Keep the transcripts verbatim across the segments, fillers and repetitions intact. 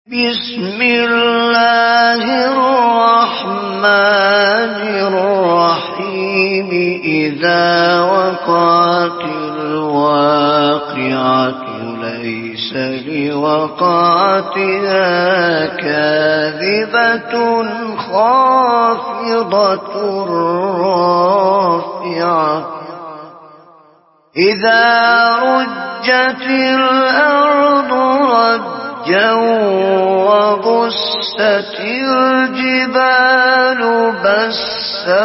بسم الله الرحمن الرحيم إذا وقعت الواقعة ليس لوقعتها كاذبة خافضة رافعة إذا رجت الأرض رجا وبست الجبال بسا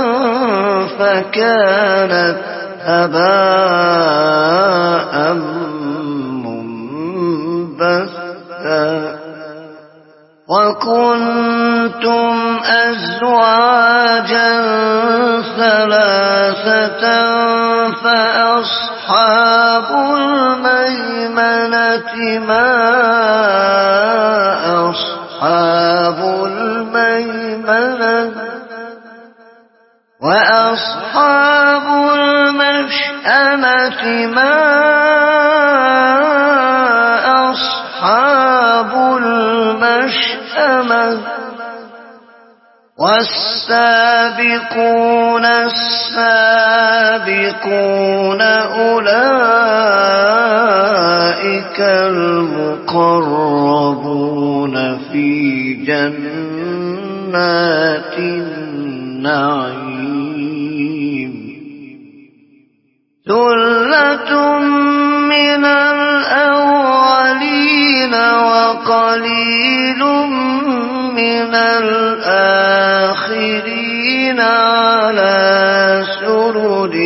فكانت هباء منبثا وكنتم أزواجا ثلاثة فأصحاب الميمنة ما أصحاب الميمنة وأصحاب المشأمة ما أصحاب المشأمة والسابقون السابقون أولئك المقربون في جنات النعيم ثلة من الأولين وقليل من الآخرين على سرر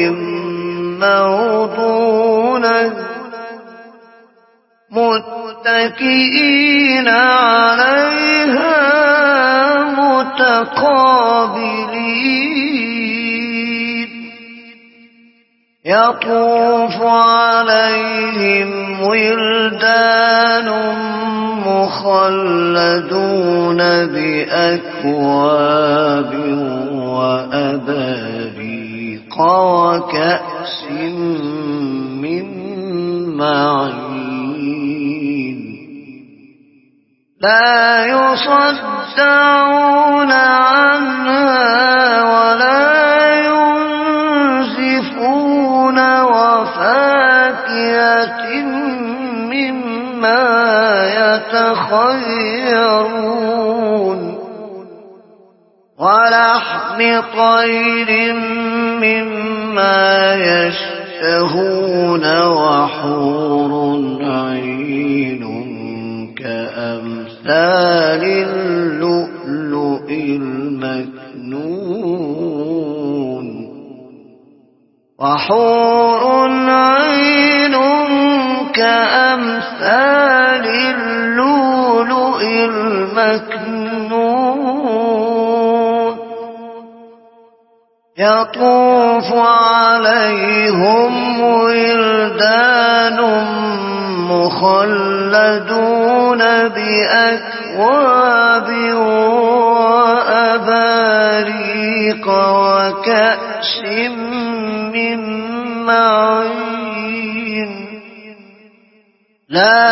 موضونة متكئين عليها متقابلين يطوف عليهم ولدان مخلدون بأكواب وأباريق وكأس من معين لا يصدعون عنها ولا ينزفون وفاكهة مما يتخيرون ولحم طير مما يشتهون وحور عين كأمثال اللؤلؤ المكنون وحور عين كأمثال اللؤلؤ المكنون يطوف عليهم ولدان مخلدون بأكواب وأباريق وكأس من معين لا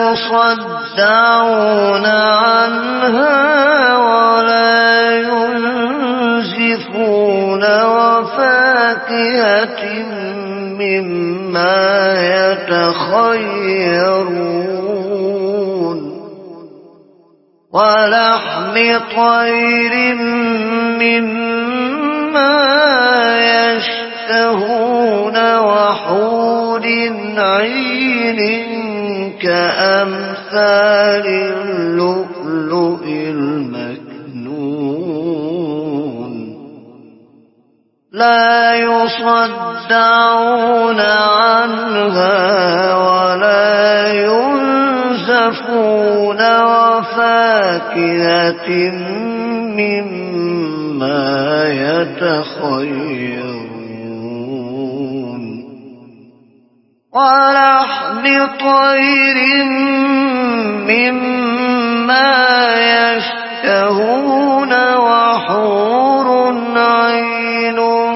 يصدعون عنها ولا ينزفون وفاكهة مما يتخيرون ولحم طير مما يشتهون وحور عين كأمثال اللؤلؤ المكنون لا يصدعون عنها ولا ينزفون وفاكهة مما يتخيرون ولحم طير مما يشتهون وحور عين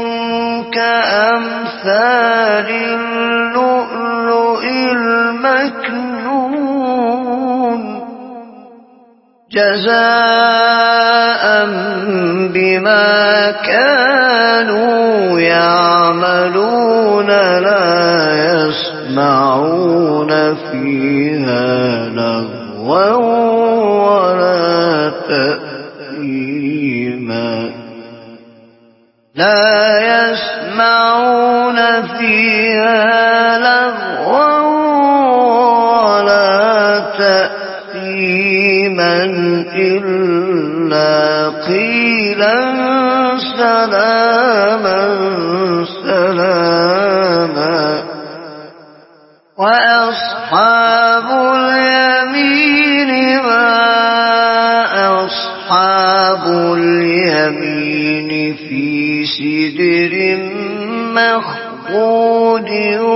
كأمثال اللؤلؤ المكنون جزاء بما كانوا يعملون لا يسمعون فيها لغوا ولا تأثيما لا يسمعون فيها لغوا ولا تأثيما إلا قيلا سلاما سلاما وأصحاب اليمين ما أصحاب اليمين في سدر مخضود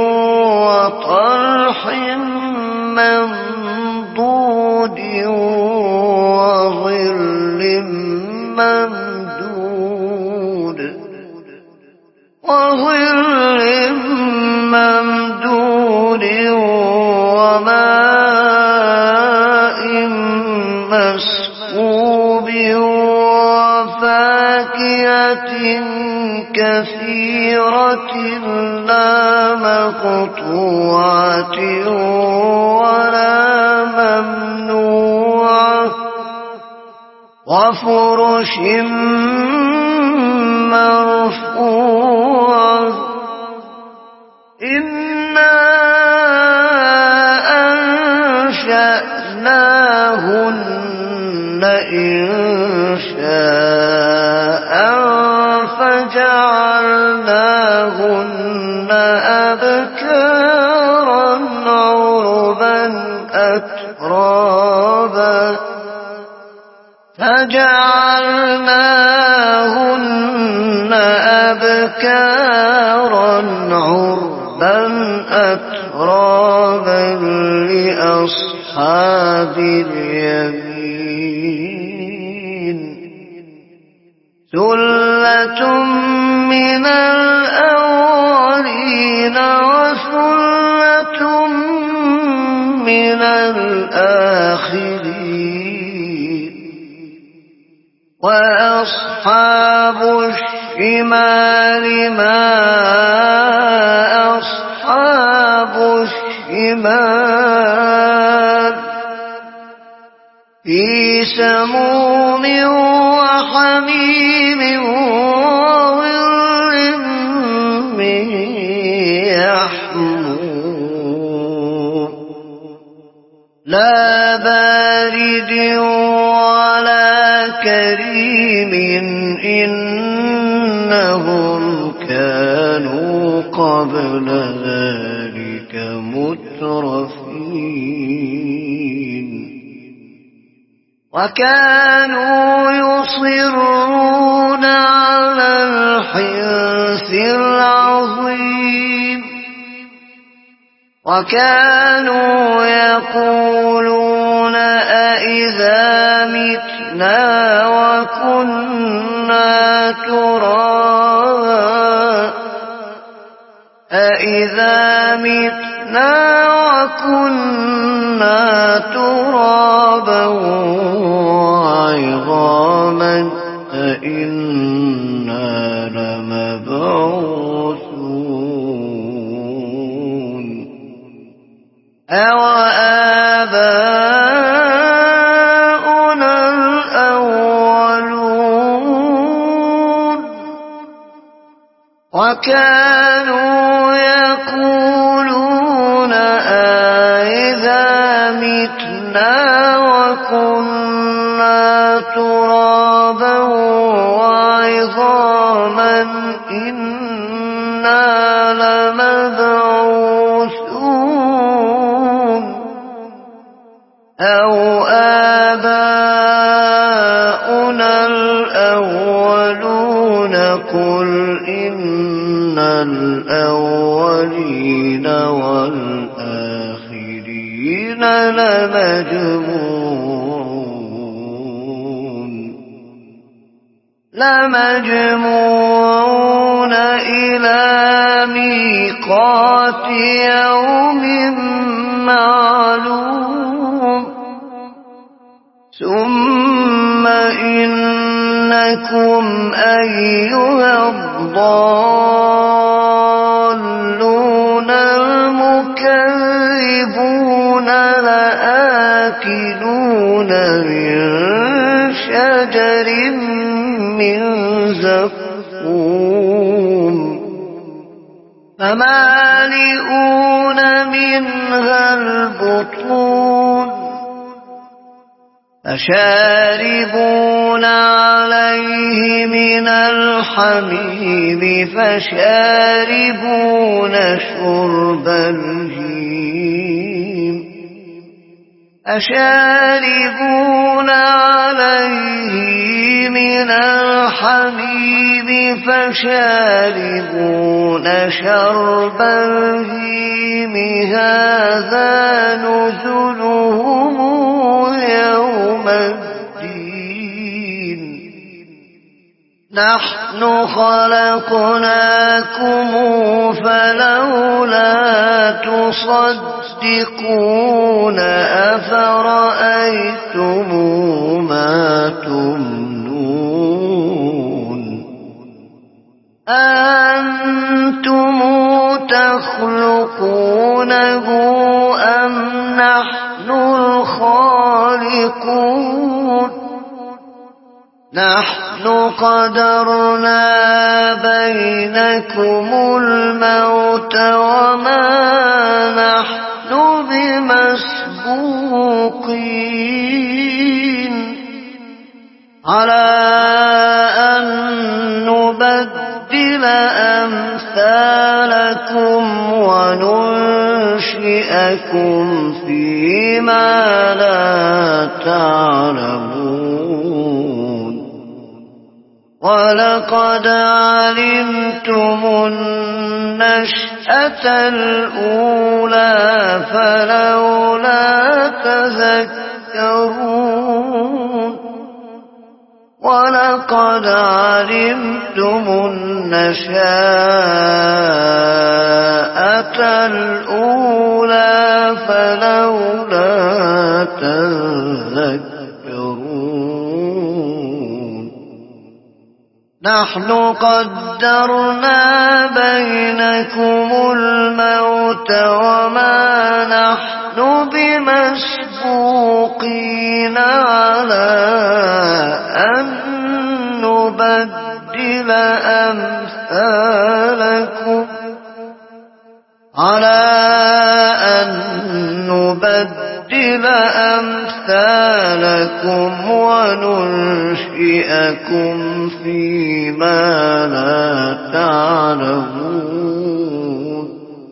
وطلح منضود وظل ممدود وظل ممدود وماء مسكوب وفاكهة كثيرة لا مقطوعة ولا ممنوعة وفرش مرفوعة إنا أنشأناهن إنشاء فجعلناهن أبكارا عربا أترابا فجعلناهن أبكارا عربا أترابا لأصحاب اليمين ثلة من الأولين وثلة من الآخرين وأصحاب الشمال ما أصحاب الشمال في سموم وحميم وظل من يحموم لا بارد ولا كريم إنهم كانوا قبل ذلك مترفين وكانوا يصرون على الحنث العظيم وكانوا يقولون أإذا متنا وكنا ترابا أإذا متنا وكنا ترابا وعظاما أإنا لمبعوثون أوآباؤنا الأولون وكانوا يقولون أإذا متنا وكنا ترابا وعظاما إنا لمبعوثون أو آباؤنا الأولون قل إن الأولين والآخرين لمجموعون لمجموعون إلى ميقات يوم معلوم ثم إنكم أيها الضالون المكذبون لآكلون من شجر من زقوم فمالئون منها البطون فشاربون عليه من الحميم فشاربون شرب الهيم فشاربون عليه من الحميم فشاربون شرب الهيم هذا نزلهم يوم الدين نحن خلقناكم فلولا تصدقون أفرأيتم ما تمنون أنتم تخلقونه أم نحن الخالقون نحن قدرنا بينكم الموت وما نحن بمسبوقين على أن نبدل أمثالكم وننشئكم فيما لا تعلمون ولقد علمتم النشأة الأولى فلولا تذكرون ولقد علمتم النشأة الأولى فلولا تذكرون نحن قدرنا بينكم الموت وما نحن بمسبوقين على أن نبدل أمثالكم على أن نبدل أمثالكم وننشئكم فيما لا تعلمون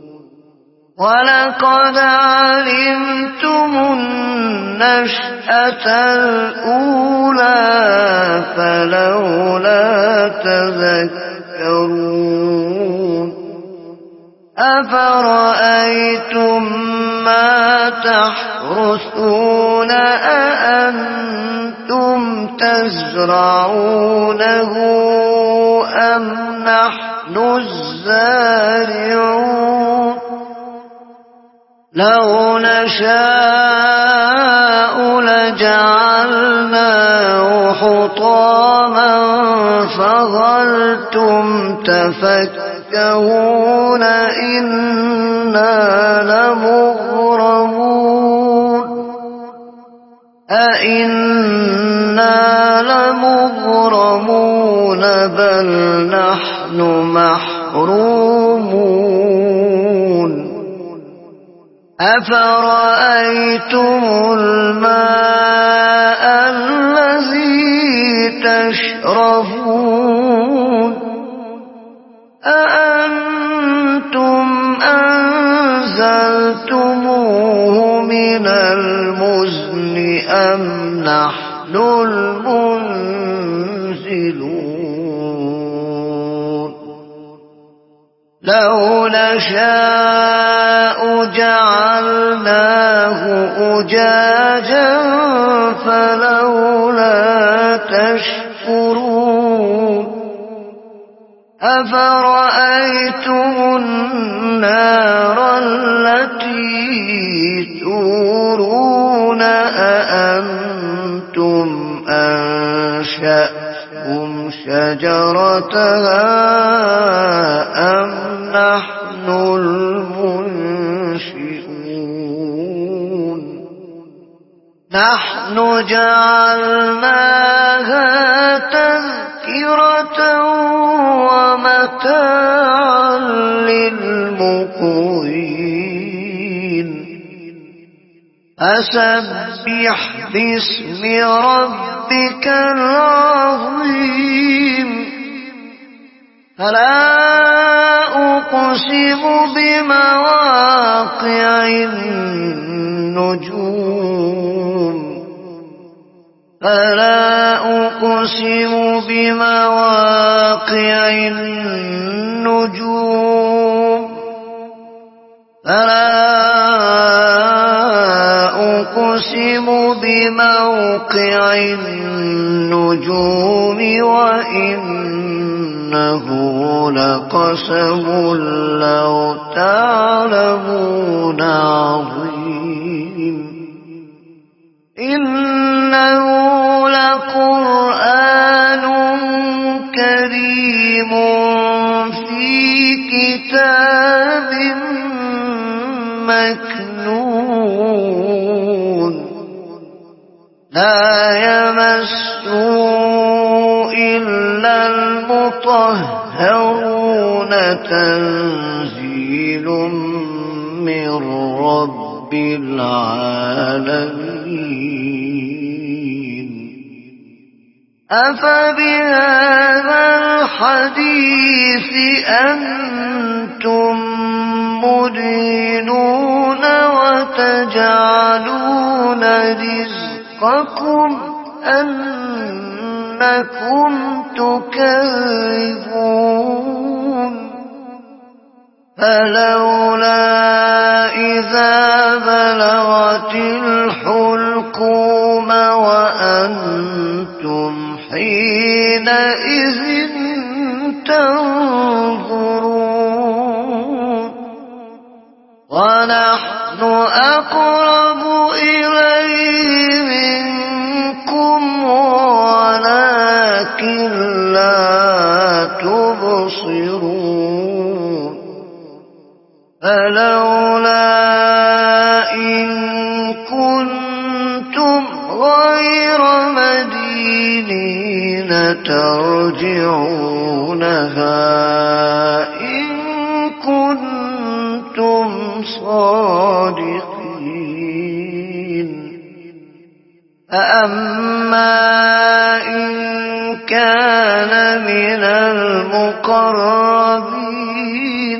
ولقد علمتم النشأة الأولى فلولا تذكرون أفرأيتم ما تحرثون أأنتم تزرعونه أم نحن الزارعون لو نشاء لجعلناه حطاما فظلتم تفكهون إنا لمغرمون أئنا لمغرمون بل نحن محرومون أفرأيتم الماء الذي تشربون أأنتم أنزلتموه من المزن أم نحن المنزلون لو نشاء جعلناه أجاجا فلولا تشكرون أفرأيتم النار التي تورون أأنتم أنزلتموها أنشأهم شجرتها أم نحن المنشئون نحن جعلناها تذكرة ومتاعا للمقوين فسبح باسم ربك العظيم فلا أقسم بمواقع النجوم فلا أقسم بمواقع النجوم فلا أقسم بموقع النجوم وإنه لقسم لو تعلمون عظيم إنه لقرآن كريم في كتاب مكنون لا يمسه إلا المطهرون تنزيل من رب العالمين أفبهذا الحديث أنتم مدهنون وتجعلون رزقكم أنكم تكذبون فلولا إذا بلغت الحلقوم وأنتم حينئذ تنظرون ونحن أقرب إليه منكم ولكن لا تبصرون فلولا إن كنتم غير مدينين ترجعونها إن كنتم صادقين فأما إن كان من المقربين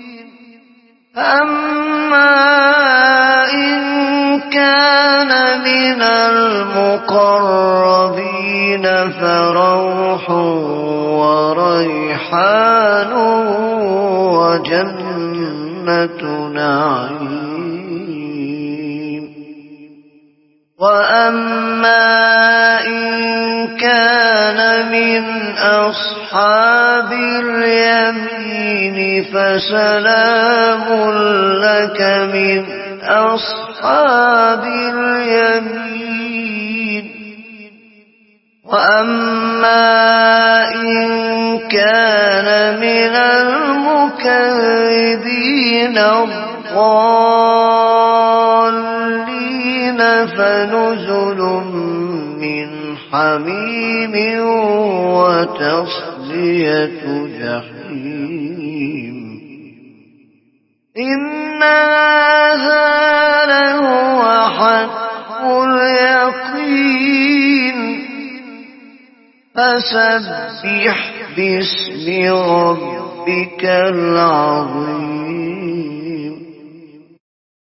فأما إن كان من المقربين فروح وريحان وجنة نعيم وأما إن كان من أصحاب اليمين فسلام لك من أصحاب اليمين وأما إن كان من المكذبين الضالين فنزل من حميم وتصلية جحيم إن هذا لهو حق اليقين فسبح باسم ربك العظيم